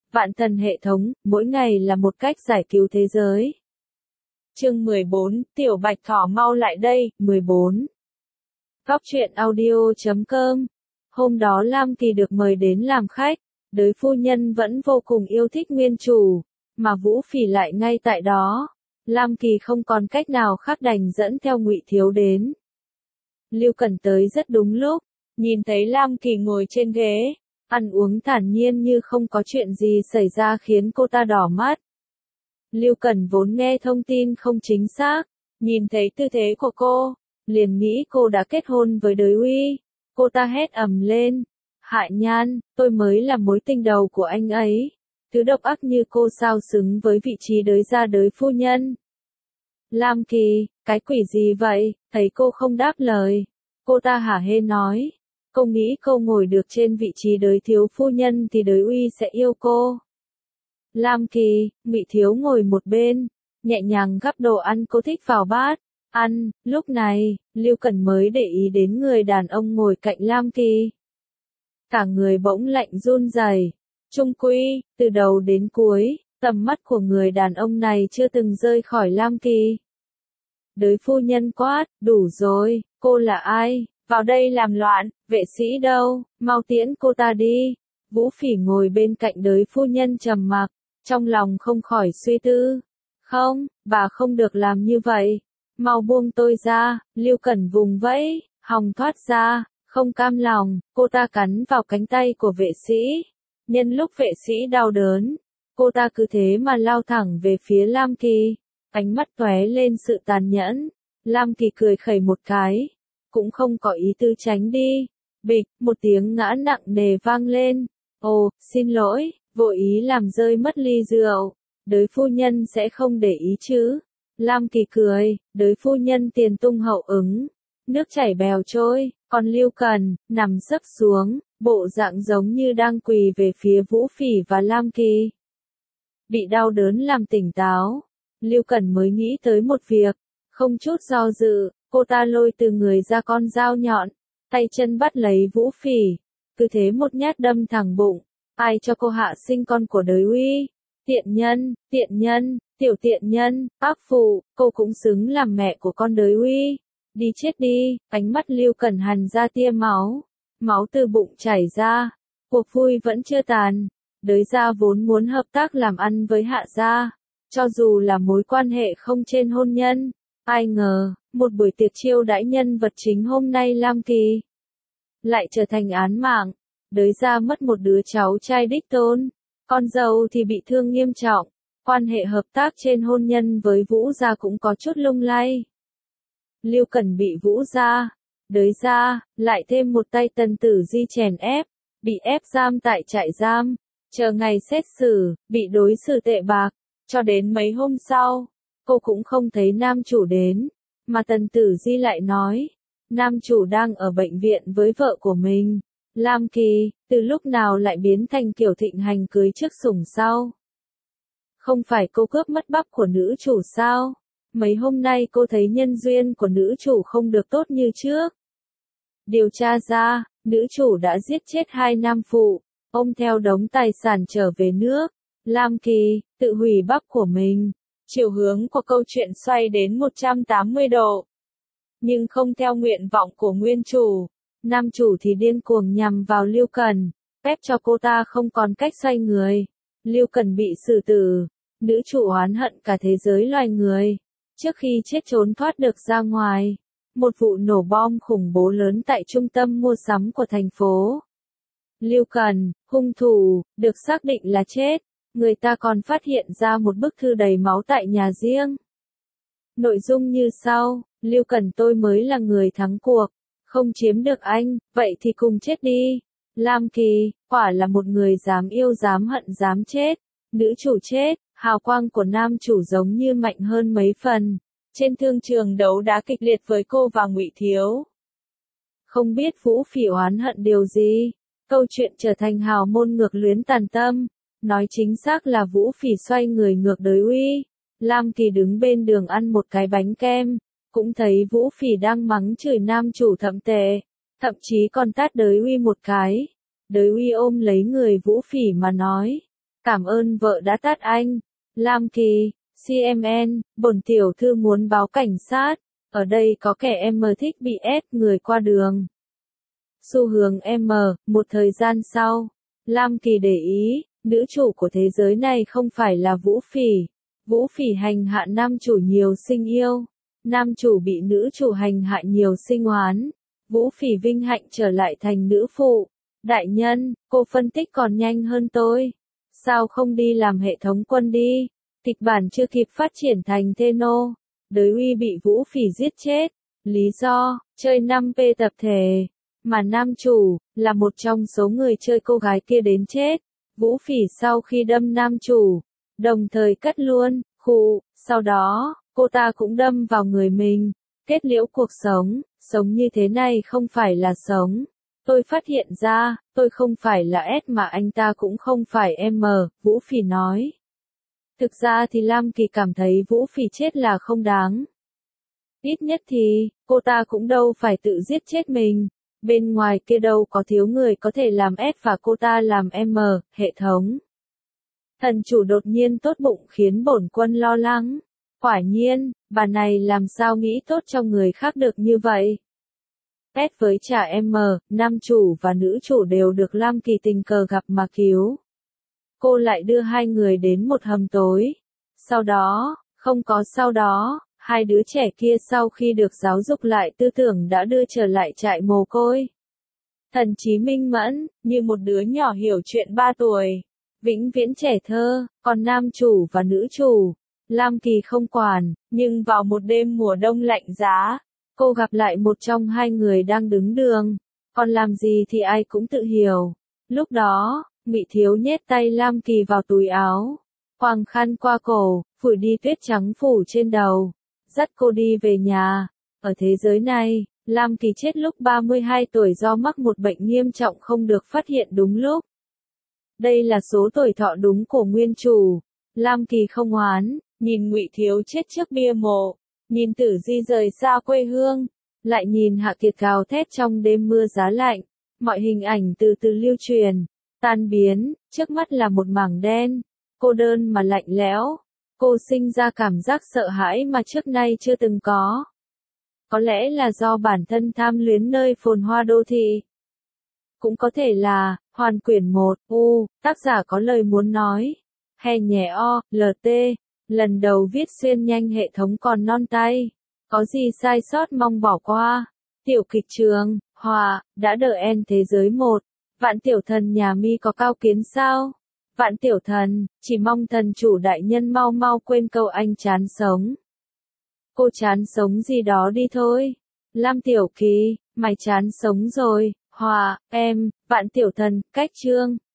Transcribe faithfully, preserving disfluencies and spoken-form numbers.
Vạn thần hệ thống, mỗi ngày là một cách giải cứu thế giới. Chương mười bốn, Tiểu Bạch Thỏ mau lại đây, mười bốn. Góc truyện audio chấm com. Hôm đó Lam Kỳ được mời đến làm khách, đới phu nhân vẫn vô cùng yêu thích nguyên chủ, mà Vũ Phỉ lại ngay tại đó. Lam Kỳ không còn cách nào khác đành dẫn theo Ngụy Thiếu đến. Lưu Cẩn tới rất đúng lúc, nhìn thấy Lam Kỳ ngồi trên ghế, ăn uống thản nhiên như không có chuyện gì xảy ra khiến cô ta đỏ mắt. Lưu Cẩn vốn nghe thông tin không chính xác, nhìn thấy tư thế của cô, liền nghĩ cô đã kết hôn với Đới Uy. Cô ta hét ầm lên, Hại Nhan, tôi mới là mối tình đầu của anh ấy. Thứ độc ác như cô sao xứng với vị trí đới gia đới phu nhân. Lam Kỳ, cái quỷ gì vậy? Thấy cô không đáp lời, cô ta hả hê nói, cô nghĩ cô ngồi được trên vị trí đới thiếu phu nhân thì Đới Uy sẽ yêu cô. Lam Kỳ, Ngụy Thiếu ngồi một bên, nhẹ nhàng gắp đồ ăn cô thích vào bát, ăn. Lúc này, Lưu Cẩn mới để ý đến người đàn ông ngồi cạnh Lam Kỳ. Cả người bỗng lạnh run rẩy. Trung quy, từ đầu đến cuối, tầm mắt của người đàn ông này chưa từng rơi khỏi Lam Kỳ. Đới phu nhân quát, đủ rồi, cô là ai? Vào đây làm loạn, vệ sĩ đâu, mau tiễn cô ta đi. Vũ Phỉ ngồi bên cạnh đới phu nhân trầm mặc, trong lòng không khỏi suy tư. Không, bà không được làm như vậy. Mau buông tôi ra. Lưu Cẩn vùng vẫy, hòng thoát ra, không cam lòng, cô ta cắn vào cánh tay của vệ sĩ. Nhân lúc vệ sĩ đau đớn, cô ta cứ thế mà lao thẳng về phía Lam Kỳ, ánh mắt tóe lên sự tàn nhẫn. Lam Kỳ cười khẩy một cái, cũng không có ý tư tránh đi. Bịch, một tiếng ngã nặng nề vang lên. Ồ, xin lỗi, vội ý làm rơi mất ly rượu. Đới phu nhân sẽ không để ý chứ? Lam Kỳ cười, đới phu nhân tiền tung hậu ứng, nước chảy bèo trôi, còn Lưu Cẩn, nằm sấp xuống, bộ dạng giống như đang quỳ về phía Vũ Phỉ và Lam Kỳ. Bị đau đớn làm tỉnh táo, Lưu Cẩn mới nghĩ tới một việc, không chút do dự, cô ta lôi từ người ra con dao nhọn, tay chân bắt lấy Vũ Phỉ, cứ thế một nhát đâm thẳng bụng. Ai cho cô hạ sinh con của Đới Uy? Tiện nhân, tiện nhân, tiểu tiện nhân, ác phụ, cô cũng xứng làm mẹ của con Đới Uy. Đi chết đi. Ánh mắt Lưu Cẩn hằn ra tia máu, máu từ bụng chảy ra. Cuộc vui vẫn chưa tàn, Đới gia vốn muốn hợp tác làm ăn với Hạ gia, cho dù là mối quan hệ không trên hôn nhân. Ai ngờ, một buổi tiệc chiêu đãi nhân vật chính hôm nay Lam Kỳ lại trở thành án mạng. Đới gia mất một đứa cháu trai đích tôn, con dâu thì bị thương nghiêm trọng, quan hệ hợp tác trên hôn nhân với Vũ gia cũng có chút lung lay. Lưu Cẩn bị Vũ gia, Đới gia, lại thêm một tay Tần Tử Di chèn ép, bị ép giam tại trại giam, chờ ngày xét xử, bị đối xử tệ bạc, cho đến mấy hôm sau, cô cũng không thấy nam chủ đến, mà Tần Tử Di lại nói, nam chủ đang ở bệnh viện với vợ của mình. Lam Kỳ, từ lúc nào lại biến thành kiểu thịnh hành cưới trước sủng sau? Không phải cô cướp mất bắp của nữ chủ sao? Mấy hôm nay cô thấy nhân duyên của nữ chủ không được tốt như trước. Điều tra ra, nữ chủ đã giết chết hai nam phụ, ôm theo đống tài sản trở về nước. Lam Kỳ, tự hủy bắp của mình. Chiều hướng của câu chuyện xoay đến một trăm tám mươi độ. Nhưng không theo nguyện vọng của nguyên chủ. Nam chủ thì điên cuồng nhằm vào Lưu Cẩn, ép cho cô ta không còn cách xoay người. Lưu Cẩn bị xử tử, nữ chủ oán hận cả thế giới loài người. Trước khi chết trốn thoát được ra ngoài, một vụ nổ bom khủng bố lớn tại trung tâm mua sắm của thành phố. Lưu Cẩn, hung thủ, được xác định là chết, người ta còn phát hiện ra một bức thư đầy máu tại nhà riêng. Nội dung như sau, Lưu Cẩn tôi mới là người thắng cuộc. Không chiếm được anh, vậy thì cùng chết đi. Lam Kỳ, quả là một người dám yêu dám hận dám chết. Nữ chủ chết, hào quang của nam chủ giống như mạnh hơn mấy phần. Trên thương trường đấu đá kịch liệt với cô và Ngụy Thiếu. Không biết Vũ Phỉ oán hận điều gì. Câu chuyện trở thành hào môn ngược luyến tàn tâm. Nói chính xác là Vũ Phỉ xoay người ngược Đới Uy. Lam Kỳ đứng bên đường ăn một cái bánh kem. Cũng thấy Vũ Phỉ đang mắng chửi nam chủ thậm tệ, thậm chí còn tát Đới Uy một cái. Đới Uy ôm lấy người Vũ Phỉ mà nói, Cảm ơn vợ đã tát anh. Lam Kỳ, xê em en, bổn tiểu thư muốn báo cảnh sát. Ở đây có kẻ em thích bị ép người qua đường. Xu hướng M, một thời gian sau, Lam Kỳ để ý, nữ chủ của thế giới này không phải là Vũ Phỉ. Vũ Phỉ hành hạ nam chủ nhiều sinh yêu. Nam chủ bị nữ chủ hành hạ nhiều sinh oán. Vũ Phỉ vinh hạnh trở lại thành nữ phụ. Đại nhân, cô phân tích còn nhanh hơn tôi. Sao không đi làm hệ thống quân đi? Kịch bản chưa kịp phát triển thành Theno. Đới Uy bị Vũ Phỉ giết chết. Lý do, chơi năm P tập thể. Mà nam chủ, là một trong số người chơi cô gái kia đến chết. Vũ Phỉ sau khi đâm nam chủ, đồng thời cắt luôn, khụ, sau đó, cô ta cũng đâm vào người mình. Kết liễu cuộc sống, sống như thế này không phải là sống. Tôi phát hiện ra, tôi không phải là S mà anh ta cũng không phải M, Vũ Phỉ nói. Thực ra thì Lam Kỳ cảm thấy Vũ Phỉ chết là không đáng. Ít nhất thì, cô ta cũng đâu phải tự giết chết mình. Bên ngoài kia đâu có thiếu người có thể làm S và cô ta làm M, hệ thống. Thần chủ đột nhiên tốt bụng khiến bổn quân lo lắng. Quả nhiên, bà này làm sao nghĩ tốt cho người khác được như vậy. S với trả M, nam chủ và nữ chủ đều được Lam Kỳ tình cờ gặp mà cứu. Cô lại đưa hai người đến một hầm tối. Sau đó, không có sau đó, hai đứa trẻ kia sau khi được giáo dục lại tư tưởng đã đưa trở lại trại mồ côi. Thần trí minh mẫn, như một đứa nhỏ hiểu chuyện ba tuổi. Vĩnh viễn trẻ thơ, còn nam chủ và nữ chủ, Lam Kỳ không quản, nhưng vào một đêm mùa đông lạnh giá, cô gặp lại một trong hai người đang đứng đường. Còn làm gì thì ai cũng tự hiểu. Lúc đó, Ngụy Thiếu nhét tay Lam Kỳ vào túi áo, quàng khăn qua cổ, phủi đi tuyết trắng phủ trên đầu, dắt cô đi về nhà. Ở thế giới này, Lam Kỳ chết lúc ba mươi hai tuổi do mắc một bệnh nghiêm trọng không được phát hiện đúng lúc. Đây là số tuổi thọ đúng của nguyên chủ. Lam Kỳ không oán, nhìn Ngụy Thiếu chết trước bia mộ, nhìn Tử Di rời xa quê hương, lại nhìn Hạ Kiệt gào thét trong đêm mưa giá lạnh. Mọi hình ảnh từ từ lưu truyền, tan biến, trước mắt là một mảng đen, cô đơn mà lạnh lẽo. Cô sinh ra cảm giác sợ hãi mà trước nay chưa từng có. Có lẽ là do bản thân tham luyến nơi phồn hoa đô thị. Cũng có thể là, Hoàn quyển một, U, tác giả có lời muốn nói. Hè nhẹ O, lờ tê, lần đầu viết xuyên nhanh hệ thống còn non tay. Có gì sai sót mong bỏ qua. Tiểu kịch trường, Hòa, đã đợi en thế giới một. Vạn tiểu thần nhà mi có cao kiến sao? Vạn tiểu thần, chỉ mong thần chủ đại nhân mau mau quên câu anh chán sống. Cô chán sống gì đó đi thôi. Lam Tiểu Kỳ, mày chán sống rồi. Hòa, em, Vạn tiểu thần, cách chương.